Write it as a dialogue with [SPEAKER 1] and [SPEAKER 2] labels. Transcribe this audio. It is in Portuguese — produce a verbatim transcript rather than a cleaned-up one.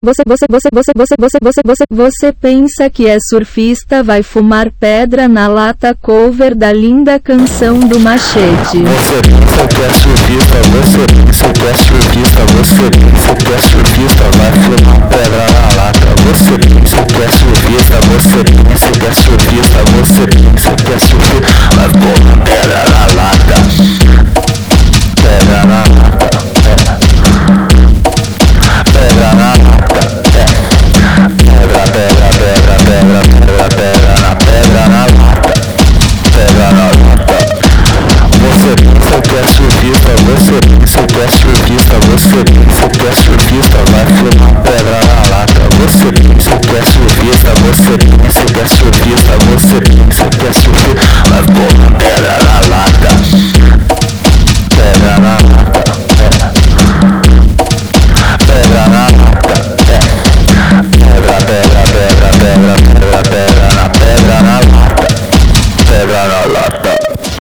[SPEAKER 1] Você, você, você, você, você, você, você, você, você pensa que é surfista, vai fumar pedra na lata cover da linda canção do Machete.
[SPEAKER 2] Você pensa que é surfista, você pensa que é surfista, você pensa que é surfista, vai fumar pedra na lata. Você pensa que é surfista, você pensa que é surfista, você pensa que é surfista, vai fumar pedra na lata. Pedra na lata, pedra na lata, pedra, pedra, pedra, pedra, pedra, pedra na pedra na lata, pedra na lata. Você pensa que é surfista, você pensa que é surfista, você pensa que é surfista, vai fumar pedra na lata. Você pensa que é surfista, você pensa que é surfista, você pensa que é surfista, vai fumar pedra na lata. Pedra na lata, pedra na lata, pedra, pedra, pedra, pedra, pedra, pedra.